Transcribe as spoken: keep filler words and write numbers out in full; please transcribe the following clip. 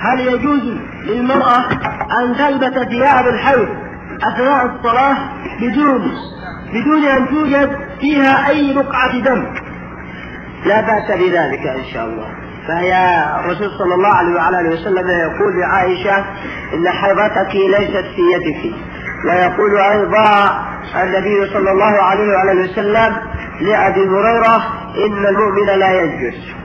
هل يجوز للمرأة أن تلبس ثياب الحيض أثناء الصلاة بدون بدون أن توجد فيها أي بقعة دم؟ لا بأس بذلك إن شاء الله. فهي الرسول صلى الله عليه وعلى وسلم يقول لعائشة إن حيضتك ليست في يدك. ويقول أيضا النبي صلى الله عليه وعلى وسلم لأبي هريرة إن المؤمن لا ينجس.